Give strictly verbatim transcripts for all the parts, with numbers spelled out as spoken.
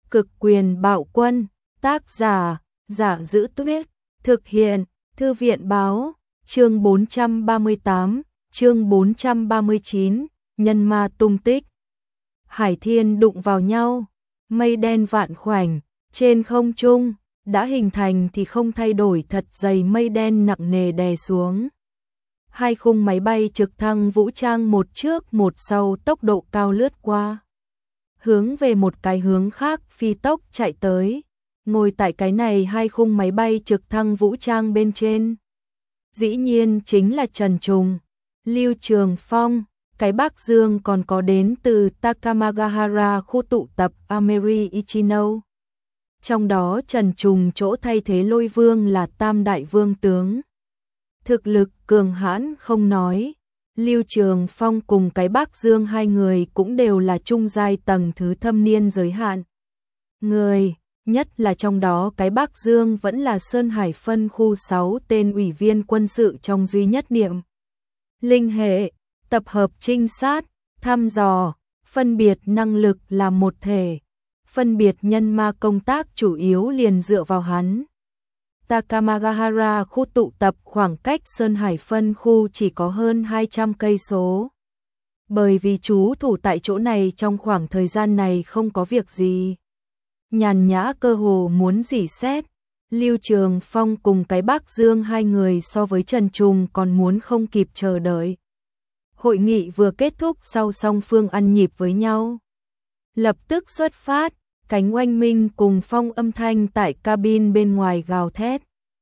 Cực quyền bạo quân, tác giả, Giả Giữ Tuyết, thực hiện, Thư viện báo, chương bốn trăm ba mươi tám, chương bốn trăm ba mươi chín, nhân ma tung tích. Hải thiên đụng vào nhau, mây đen vạn khoảnh, trên không trung, đã hình thành thì không thay đổi thật dày mây đen nặng nề đè xuống. Hai khung máy bay trực thăng vũ trang một trước một sau tốc độ cao lướt qua. Hướng về một cái hướng khác phi tốc chạy tới, ngồi tại cái này hai khung máy bay trực thăng vũ trang bên trên. Dĩ nhiên chính là Trần Trùng, Lưu Trường Phong, cái Bắc Dương còn có đến từ Takamagahara khu tụ tập Ameri Ichino. Trong đó Trần Trùng chỗ thay thế Lôi Vương là Tam Đại Vương Tướng. Thực lực cường hãn không nói, Lưu Trường Phong cùng cái Bắc Dương hai người cũng đều là trung giai tầng thứ thâm niên giới hạn. Người, nhất là trong đó cái Bắc Dương vẫn là Sơn Hải phân khu sáu tên ủy viên quân sự trong duy nhất niệm. Linh hệ, tập hợp trinh sát, thăm dò, phân biệt năng lực là một thể, phân biệt nhân ma công tác chủ yếu liền dựa vào hắn. Takamagahara khu tụ tập khoảng cách Sơn Hải phân khu chỉ có hơn hai trăm cây số. Bởi vì trú thủ tại chỗ này trong khoảng thời gian này không có việc gì. Nhàn nhã cơ hồ muốn rỉ sét, Lưu Trường Phong cùng cái Bắc Dương hai người so với Trần Trùng còn muốn không kịp chờ đợi. Hội nghị vừa kết thúc sau song phương ăn nhịp với nhau. Lập tức xuất phát. Cánh oanh minh cùng phong âm thanh tại cabin bên ngoài gào thét.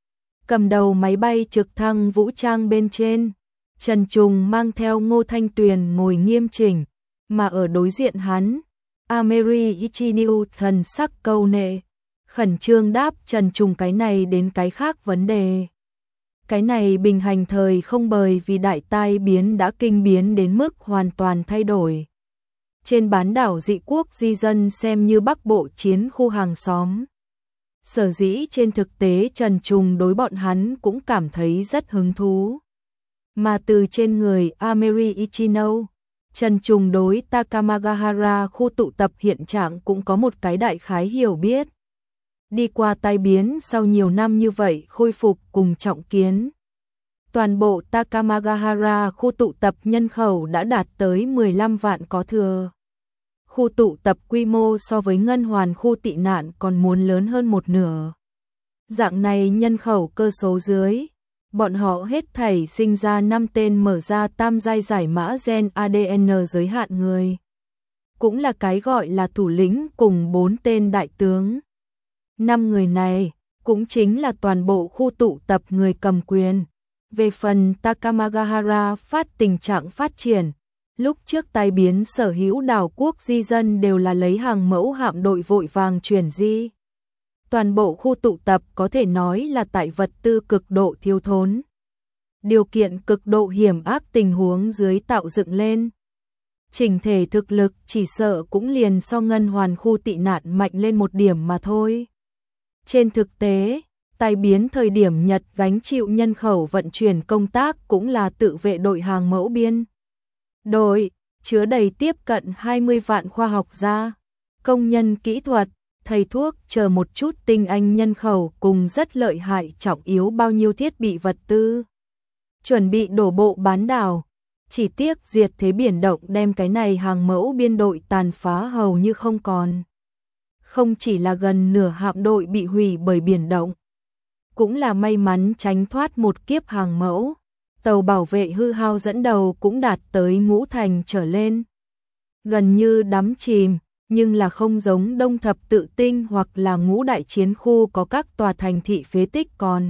Cầm đầu máy bay trực thăng vũ trang bên trên, Trần Trùng mang theo Ngô Thanh Tuyền ngồi nghiêm chỉnh, mà ở đối diện hắn, Ameri Ichino thần sắc câu nệ, khẩn trương đáp Trần Trùng cái này đến cái khác vấn đề. Cái này bình hành thời không bởi vì đại tai biến đã kinh biến đến mức hoàn toàn thay đổi. Trên bán đảo dị quốc di dân xem như Bắc Bộ chiến khu hàng xóm. Sở dĩ trên thực tế Trần Trùng đối bọn hắn cũng cảm thấy rất hứng thú. Mà từ trên người Ameri Ichino, Trần Trùng đối Takamagahara khu tụ tập hiện trạng cũng có một cái đại khái hiểu biết. Đi qua tai biến sau nhiều năm như vậy khôi phục cùng trọng kiến. Toàn bộ Takamagahara khu tụ tập nhân khẩu đã đạt tới mười lăm vạn có thừa. Khu tụ tập quy mô so với Ngân Hoàn khu tị nạn còn muốn lớn hơn một nửa. Dạng này nhân khẩu cơ số dưới, bọn họ hết thảy sinh ra năm tên mở ra tam giai giải mã gen a đê en giới hạn người. Cũng là cái gọi là thủ lĩnh cùng bốn tên đại tướng. Năm người này cũng chính là toàn bộ khu tụ tập người cầm quyền. Về phần Takamagahara phát tình trạng phát triển, lúc trước tai biến sở hữu đảo quốc di dân đều là lấy hàng mẫu hạm đội vội vàng chuyển di. Toàn bộ khu tụ tập có thể nói là tại vật tư cực độ thiếu thốn. Điều kiện cực độ hiểm ác tình huống dưới tạo dựng lên. Chỉnh thể thực lực chỉ sợ cũng liền so Ngân Hoàn khu tị nạn mạnh lên một điểm mà thôi. Trên thực tế, tai biến thời điểm Nhật gánh chịu nhân khẩu vận chuyển công tác cũng là tự vệ đội hàng mẫu biên. Đội, chứa đầy tiếp cận hai mươi vạn khoa học gia, công nhân kỹ thuật, thầy thuốc chờ một chút tinh anh nhân khẩu cùng rất lợi hại trọng yếu bao nhiêu thiết bị vật tư. Chuẩn bị đổ bộ bán đảo, chỉ tiếc diệt thế biển động đem cái này hàng mẫu biên đội tàn phá hầu như không còn. Không chỉ là gần nửa hạm đội bị hủy bởi biển động, cũng là may mắn tránh thoát một kiếp hàng mẫu. Tàu bảo vệ hư hao dẫn đầu cũng đạt tới ngũ thành trở lên. Gần như đắm chìm, nhưng là không giống Đông Thập Tự Tinh hoặc là ngũ đại chiến khu có các tòa thành thị phế tích còn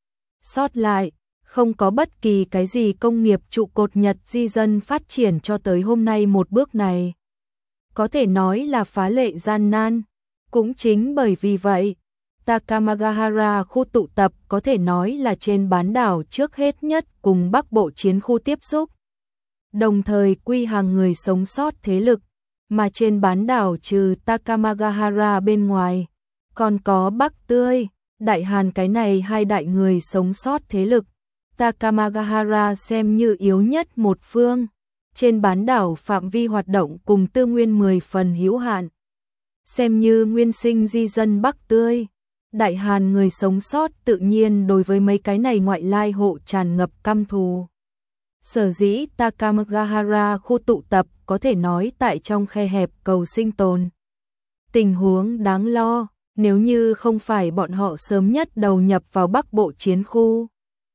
sót lại, không có bất kỳ cái gì công nghiệp trụ cột Nhật di dân phát triển cho tới hôm nay một bước này. Có thể nói là phá lệ gian nan, cũng chính bởi vì vậy, Takamagahara khu tụ tập có thể nói là trên bán đảo trước hết nhất cùng Bắc Bộ chiến khu tiếp xúc. Đồng thời quy hàng người sống sót thế lực, mà trên bán đảo trừ Takamagahara bên ngoài, còn có Bắc Tươi, Đại Hàn cái này hai đại người sống sót thế lực. Takamagahara xem như yếu nhất một phương, trên bán đảo phạm vi hoạt động cùng tư nguyên mười phần hữu hạn. xem như nguyên sinh di dân Bắc Tươi. Đại Hàn người sống sót tự nhiên đối với mấy cái này ngoại lai hộ tràn ngập căm thù. Sở dĩ Takamagahara khu tụ tập có thể nói tại trong khe hẹp cầu sinh tồn. Tình huống đáng lo, nếu như không phải bọn họ sớm nhất đầu nhập vào Bắc Bộ chiến khu.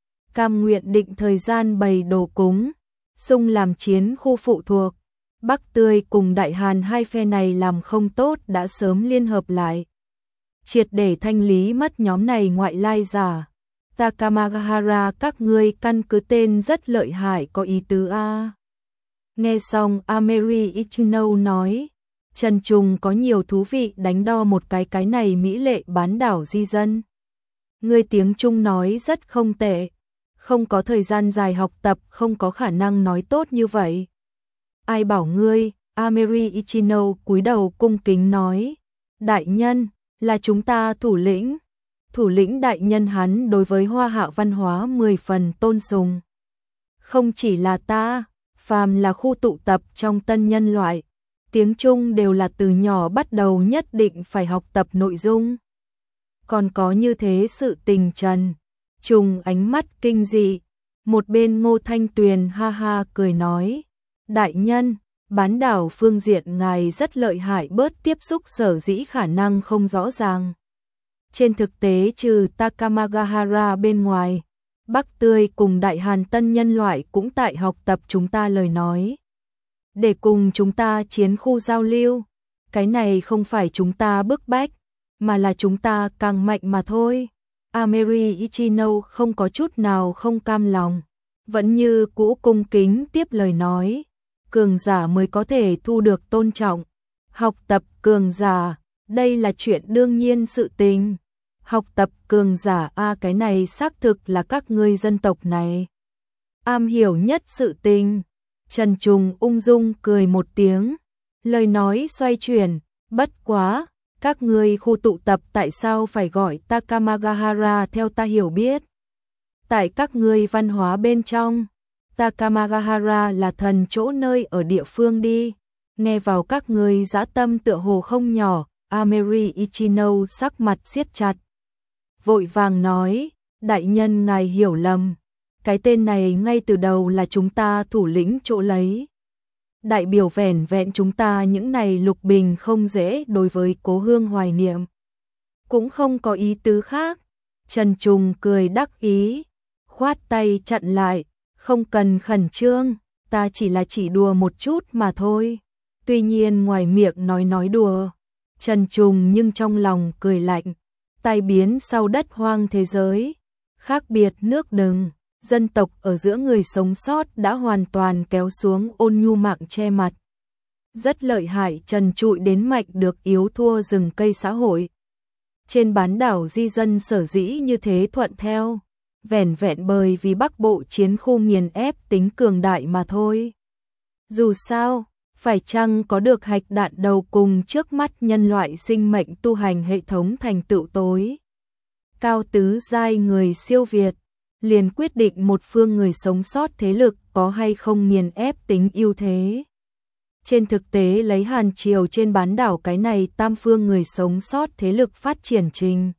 Cam nguyện định thời gian bày đồ cúng, xung làm chiến khu phụ thuộc. Bắc Tươi cùng Đại Hàn hai phe này làm không tốt đã sớm liên hợp lại. Triệt để thanh lý mất nhóm này ngoại lai giả. Takamagahara các ngươi căn cứ tên rất lợi hại có ý tứ a. Nghe xong Ameri Ichino nói, Trần Trùng có nhiều thú vị đánh đo một cái cái này mỹ lệ bán đảo di dân. Ngươi tiếng Trung nói rất không tệ, không có thời gian dài học tập không có khả năng nói tốt như vậy. Ai bảo ngươi, Ameri Ichino cúi đầu cung kính nói, đại nhân, là chúng ta thủ lĩnh. Thủ lĩnh đại nhân hắn đối với hoa hạ văn hóa mười phần tôn sùng. Không chỉ là ta, phàm là khu tụ tập trong tân nhân loại, tiếng Trung đều là từ nhỏ bắt đầu nhất định phải học tập nội dung. Còn có như thế sự tình Trần Trùng ánh mắt kinh dị, một bên Ngô Thanh Tuyền ha ha cười nói, đại nhân, bán đảo phương diện ngài rất lợi hại bớt tiếp xúc sở dĩ khả năng không rõ ràng. Trên thực tế trừ Takamagahara bên ngoài, Bắc Tươi cùng Đại Hàn tân nhân loại cũng tại học tập chúng ta lời nói. Để cùng chúng ta chiến khu giao lưu, cái này không phải chúng ta bức bách, mà là chúng ta càng mạnh mà thôi. Ameri Ichino không có chút nào không cam lòng, vẫn như cũ cung kính tiếp lời nói, cường giả mới có thể thu được tôn trọng. Học tập cường giả, đây là chuyện đương nhiên sự tình. Học tập cường giả a à, cái này xác thực là các ngươi dân tộc này am hiểu nhất sự tình. Trần Trùng ung dung cười một tiếng, lời nói xoay chuyển, bất quá, các ngươi khu tụ tập tại sao phải gọi Takamagahara theo ta hiểu biết. Tại các ngươi văn hóa bên trong, Takamagahara là thần chỗ nơi ở địa phương đi, nghe vào các ngươi dã tâm tựa hồ không nhỏ. Ameri Ichino sắc mặt siết chặt, vội vàng nói, đại nhân ngài hiểu lầm, cái tên này ngay từ đầu là chúng ta thủ lĩnh chỗ lấy. Đại biểu vẻn vẹn chúng ta những này lục bình không dễ đối với cố hương hoài niệm. Cũng không có ý tứ khác. Trần Trùng cười đắc ý, khoát tay chặn lại, không cần khẩn trương, ta chỉ là chỉ đùa một chút mà thôi. Tuy nhiên ngoài miệng nói nói đùa, Trần Trùng nhưng trong lòng cười lạnh, tai biến sau đất hoang thế giới, khác biệt nước đừng, dân tộc ở giữa người sống sót đã hoàn toàn kéo xuống ôn nhu mạng che mặt. Rất lợi hại trần trụi đến mạnh được yếu thua rừng cây xã hội. Trên bán đảo di dân sở dĩ như thế thuận theo, vẻn vẹn bởi vì Bắc Bộ chiến khu nghiền ép tính cường đại mà thôi. Dù sao, phải chăng có được hạch đạn đầu cùng trước mắt nhân loại sinh mệnh tu hành hệ thống thành tựu tối cao tứ giai người siêu việt, liền quyết định một phương người sống sót thế lực có hay không nghiền ép tính ưu thế. Trên thực tế lấy Hàn Triều trên bán đảo cái này tam phương người sống sót thế lực phát triển trình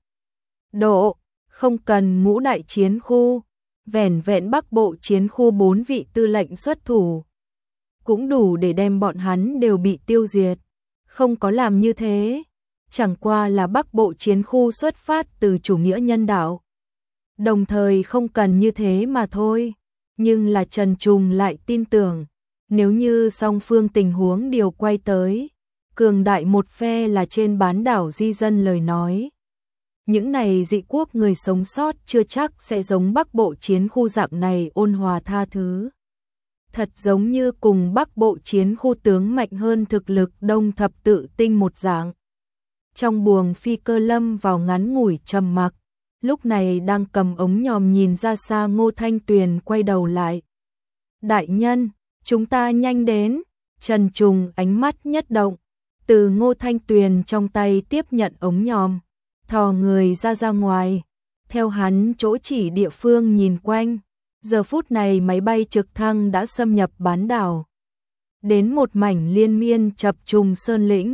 độ, không cần ngũ đại chiến khu, vẻn vẹn Bắc Bộ chiến khu bốn vị tư lệnh xuất thủ, cũng đủ để đem bọn hắn đều bị tiêu diệt. Không có làm như thế, chẳng qua là Bắc Bộ chiến khu xuất phát từ chủ nghĩa nhân đạo, đồng thời không cần như thế mà thôi. Nhưng là Trần Trùng lại tin tưởng, nếu như song phương tình huống điều quay tới, cường đại một phe là trên bán đảo di dân lời nói, những này dị quốc người sống sót chưa chắc sẽ giống Bắc Bộ chiến khu dạng này ôn hòa tha thứ. Thật giống như cùng Bắc Bộ chiến khu tướng mạnh hơn thực lực Đông Thập Tự Tinh một dạng. Trong buồng phi cơ lâm vào ngắn ngủi trầm mặc, lúc này đang cầm ống nhòm nhìn ra xa Ngô Thanh Tuyền quay đầu lại. Đại nhân, chúng ta nhanh đến. Trần Trùng ánh mắt nhất động, từ Ngô Thanh Tuyền trong tay tiếp nhận ống nhòm, thò người ra ra ngoài, theo hắn chỗ chỉ địa phương nhìn quanh. Giờ phút này máy bay trực thăng đã xâm nhập bán đảo, đến một mảnh liên miên chập trùng sơn lĩnh,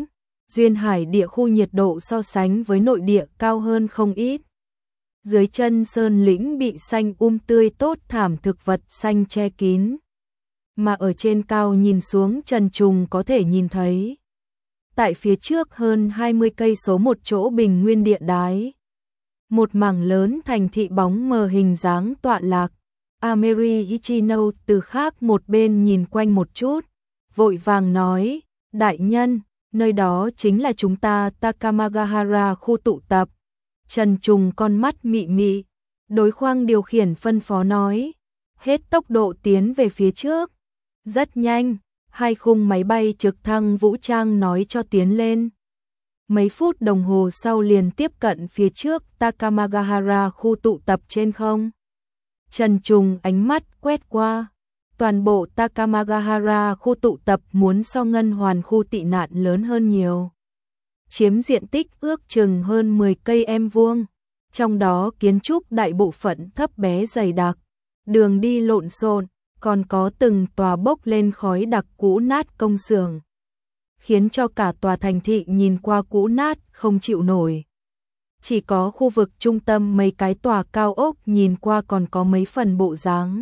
duyên hải địa khu nhiệt độ so sánh với nội địa cao hơn không ít. Dưới chân sơn lĩnh bị xanh um tươi tốt thảm thực vật xanh che kín. Mà ở trên cao nhìn xuống Trần Trùng có thể nhìn thấy. Tại phía trước hơn hai mươi cây số một chỗ bình nguyên địa đái. Một mảng lớn thành thị bóng mờ hình dáng tọa lạc. Ameri Ichino từ khác một bên nhìn quanh một chút, vội vàng nói, đại nhân, nơi đó chính là chúng ta Takamagahara khu tụ tập. Trần Trùng con mắt mị mị, đối khoang điều khiển phân phó nói, hết tốc độ tiến về phía trước. Rất nhanh, hai khung máy bay trực thăng vũ trang nói cho tiến lên. Mấy phút đồng hồ sau liền tiếp cận phía trước Takamagahara khu tụ tập trên không. Trần Trùng ánh mắt quét qua, toàn bộ Takamagahara khu tụ tập muốn so Ngân Hoàn khu tị nạn lớn hơn nhiều. Chiếm diện tích ước chừng hơn mười cây em vuông, trong đó kiến trúc đại bộ phận thấp bé dày đặc, đường đi lộn xộn, còn có từng tòa bốc lên khói đặc cũ nát công xưởng, khiến cho cả tòa thành thị nhìn qua cũ nát không chịu nổi. Chỉ có khu vực trung tâm mấy cái tòa cao ốc nhìn qua còn có mấy phần bộ dáng.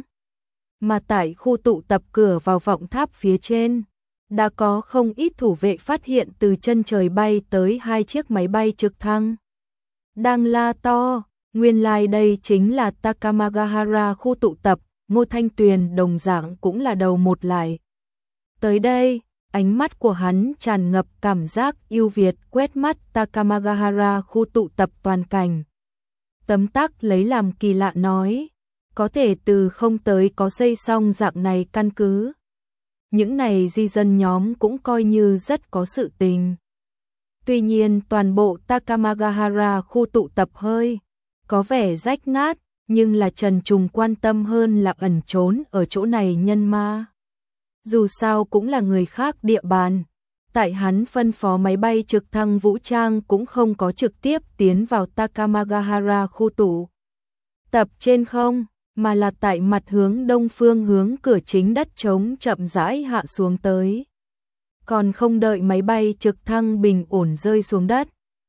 Mà tại khu tụ tập cửa vào vọng tháp phía trên, đã có không ít thủ vệ phát hiện từ chân trời bay tới hai chiếc máy bay trực thăng. Đang la to, nguyên lai like đây chính là Takamagahara khu tụ tập, Ngô Thanh Tuyền đồng dạng cũng là đầu một lại. Tới đây, ánh mắt của hắn tràn ngập cảm giác yêu Việt quét mắt Takamagahara khu tụ tập toàn cảnh. Tấm tắc lấy làm kỳ lạ nói, có thể từ không tới có xây xong dạng này căn cứ. Những này di dân nhóm cũng coi như rất có sự tình. Tuy nhiên toàn bộ Takamagahara khu tụ tập hơi có vẻ rách nát, nhưng là Trần Trùng quan tâm hơn là ẩn trốn ở chỗ này nhân ma. Dù sao cũng là người khác địa bàn, tại hắn phân phó máy bay trực thăng vũ trang cũng không có trực tiếp tiến vào Takamagahara khu tụ tập trên không, mà là tại mặt hướng đông phương hướng cửa chính đất trống chậm rãi hạ xuống tới. Còn không đợi máy bay trực thăng bình ổn rơi xuống đất,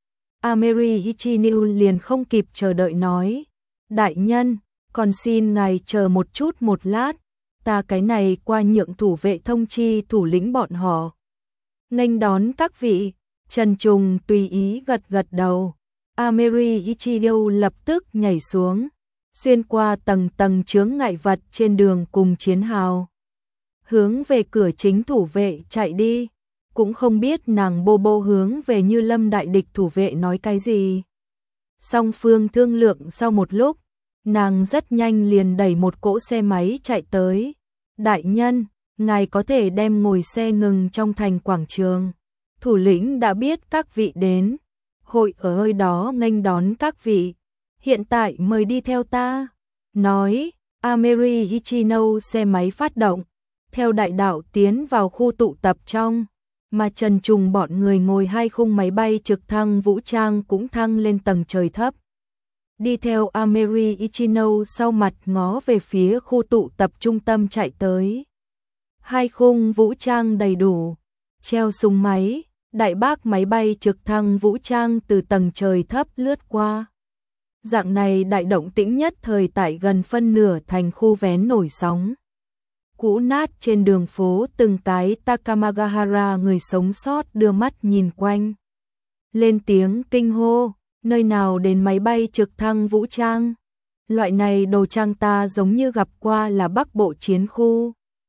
Ameri Ichino liền không kịp chờ đợi nói, đại nhân, còn xin ngài chờ một chút một lát, ta cái này qua nhượng thủ vệ thông chi thủ lĩnh bọn họ. Nghênh đón các vị, Trần Trùng tùy ý gật gật đầu, Ameri Ichino lập tức nhảy xuống, xuyên qua tầng tầng chướng ngại vật trên đường cùng chiến hào, hướng về cửa chính thủ vệ chạy đi, cũng không biết nàng bô bô hướng về Như Lâm đại địch thủ vệ nói cái gì. Song phương thương lượng sau một lúc, nàng rất nhanh liền đẩy một cỗ xe máy chạy tới. Đại nhân, ngài có thể đem ngồi xe ngừng trong thành quảng trường. Thủ lĩnh đã biết các vị đến, hội ở nơi đó nghênh đón các vị. Hiện tại mời đi theo ta. Nói, Ameri Ichino xe máy phát động, theo đại đạo tiến vào khu tụ tập trong, mà Trần Trùng bọn người ngồi hai khung máy bay trực thăng vũ trang cũng thăng lên tầng trời thấp. Đi theo Ameri Ichino sau mặt ngó về phía khu tụ tập trung tâm chạy tới. Hai khung vũ trang đầy đủ, treo súng máy, đại bác máy bay trực thăng vũ trang từ tầng trời thấp lướt qua. Dạng này đại động tĩnh nhất thời tại gần phân nửa thành khu vén nổi sóng. Cũ nát trên đường phố từng cái Takamagahara người sống sót đưa mắt nhìn quanh. Lên tiếng kinh hô, nơi nào đến máy bay trực thăng vũ trang. Loại này đồ trang ta giống như gặp qua là Bắc Bộ chiến khu.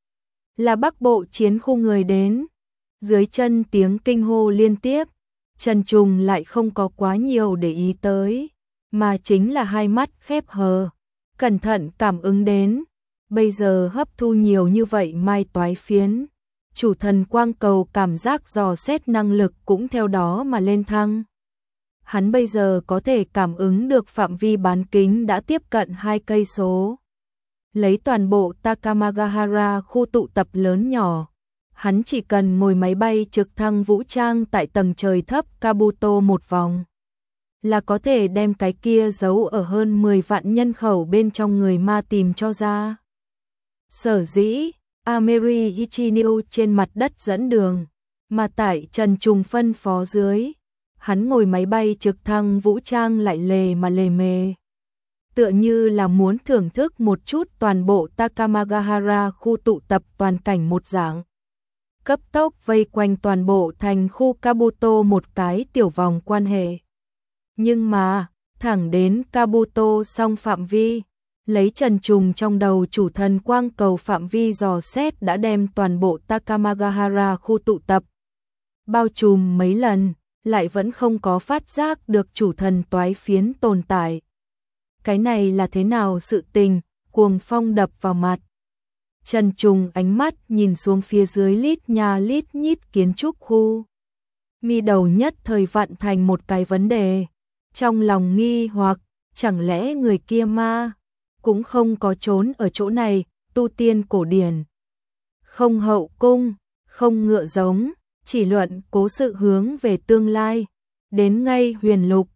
Là Bắc Bộ chiến khu người đến. Dưới chân tiếng kinh hô liên tiếp, Trần Trùng lại không có quá nhiều để ý tới, mà chính là hai mắt khép hờ, cẩn thận cảm ứng đến. Bây giờ hấp thu nhiều như vậy mai toái phiến, chủ thần quang cầu cảm giác dò xét năng lực cũng theo đó mà lên thăng. Hắn bây giờ có thể cảm ứng được phạm vi bán kính đã tiếp cận hai cây số. Lấy toàn bộ Takamagahara khu tụ tập lớn nhỏ, hắn chỉ cần ngồi máy bay trực thăng vũ trang tại tầng trời thấp Kabuto một vòng, là có thể đem cái kia giấu ở hơn mười vạn nhân khẩu bên trong người ma tìm cho ra. Sở dĩ, Ameri Ichino trên mặt đất dẫn đường, Mà tại Trần Trùng phân phó dưới, hắn ngồi máy bay trực thăng vũ trang lại lề mà lề mề. Tựa như là muốn thưởng thức một chút toàn bộ Takamagahara khu tụ tập toàn cảnh một dạng. Cấp tốc vây quanh toàn bộ thành khu Kabuto một cái tiểu vòng quan hệ. Nhưng mà, thẳng đến Kabuto xong phạm vi, lấy Trần Trùng trong đầu chủ thần quang cầu phạm vi dò xét đã đem toàn bộ Takamagahara khu tụ tập bao trùm mấy lần, lại vẫn không có phát giác được chủ thần toái phiến tồn tại. Cái này là thế nào sự tình, cuồng phong đập vào mặt. Trần Trùng ánh mắt nhìn xuống phía dưới lít nhà lít nhít kiến trúc khu. Mi đầu nhất thời vặn thành một cái vấn đề. Trong lòng nghi hoặc, chẳng lẽ người kia ma cũng không có trốn ở chỗ này, tu tiên cổ điển. Không hậu cung, không ngựa giống, chỉ luận cố sự hướng về tương lai. Đến ngay huyền lục,